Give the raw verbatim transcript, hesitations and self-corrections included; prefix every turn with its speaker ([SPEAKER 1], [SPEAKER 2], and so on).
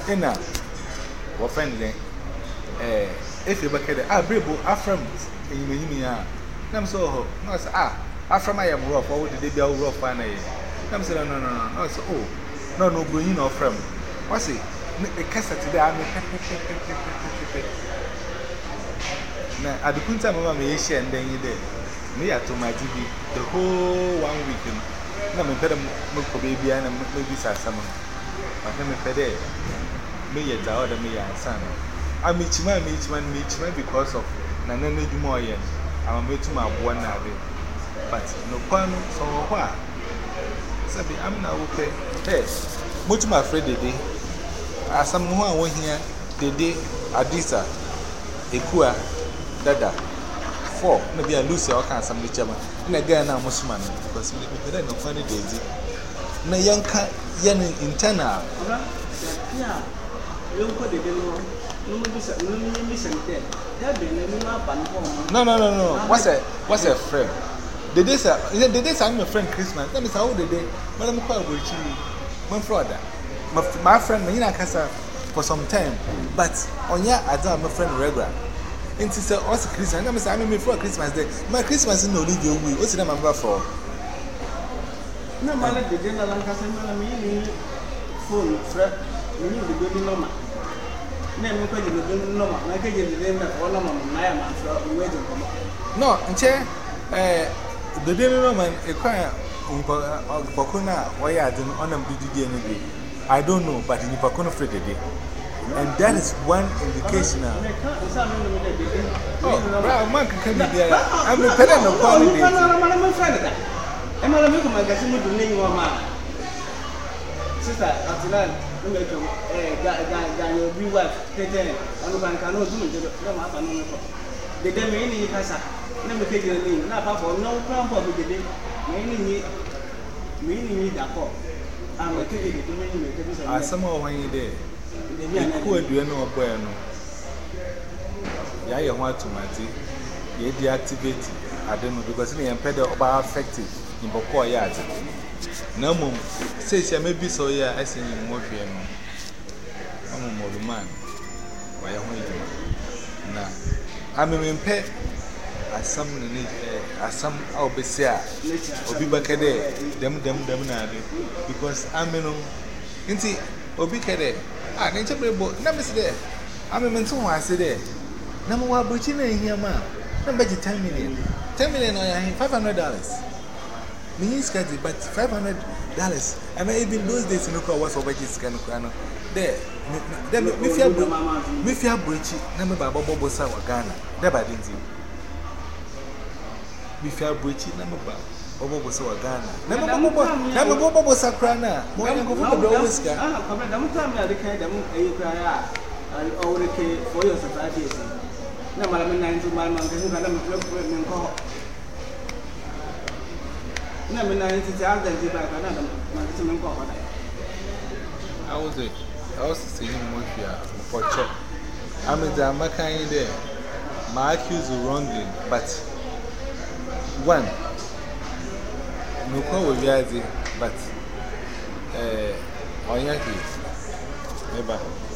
[SPEAKER 1] in a friend, eh, if you back at the Abribo, Afram, and you mean, I'm so, no, ah, Afram, I am rough, or did they be all rough? And I'm saying, no, no, no, no, so, oh, no, no, green or from. What's it? A cassette today, I'm now, at the point, I'm a share and then you did. Me at my T V the whole one weekend. No, I'm better milk baby and maybe some. But I'm a pede. Me at the other me and son. I meet you, man, meet man, meet man because of Nana Dumoyen. I'm a mate to my one nave. But no one so what? Sabi, I'm now okay. Hey, much my friend today. As someone went here, the day Adisa, Ekua, Dada. Four, maybe I lose your cancer, some German. And again, I'm Muslim because we didn't know funny days. Na young cat, young internal.
[SPEAKER 2] Yeah, you put it below. No, listen, there be
[SPEAKER 1] no, no, no, no. What's a what's a friend? The days are the days I'm a friend Christmas. That is how the day. Madam Quabuchi, my brother, my friend, Nina Casa for some time. But on ya, I don't have a friend regular. It's also Christmas. I'm saying, I'm before Christmas Day. My Christmas is no legal. What's the number for?
[SPEAKER 2] No, my lady, the general Lancaster, me, phone, fret, you need the good number. Name the good number. I can get the name of all of my man from waiting for me. No, and chair, the dinner man, a choir of Pocuna, why I didn't honor B D D. I don't know, but in Pocuna Freddy. And that is one indication now. Oh, Brown Monk can be there. I'm a pedant of quality. I'm a friend. I'm a look at my casino to name your man. Sister, after that, you make a your be wife, Tete, and one cannot do it. The day may has a never take your name, not for no crown for the day. Mainly, meaning that call. I'm a ticket to me. I somehow when you there. Who do you know about? Yeah, you want to Mati. You deactivate. I don't know because you are about effective in Boko Yard. No more says, I may be so. Yeah, I see you more. I'm a more man. Why am I? Now, I'm a pet. As some as some Albessia or Bibacade, them, them, them, because I'm in Inti Obicade. Ah, nature boat, never there. I'm a mental one, I say there. Number one, Buchina in here, man. Number ten million. Ten million, I have five hundred dollars. Means cut it, but five hundred dollars. I mean, even those days in Luka was over his can. There, if you have Buchi, number by Bobo Bossa or Ghana, never didn't you? If you have Buchi, number by Bobo Bossa or Ghana, never Bobo Bossa Crana, more than go for the always got. I'm telling you, the kind of a cry. I already came for your society. No, I'm nine to my mom, and I'm a club and call. Number nine to tell them to back another maximum call. I was it. I was seeing Mafia for check. I'm in the Amakan there. My accuse of wrongly, but one. No call with Yazi, but uh, on your case. Never.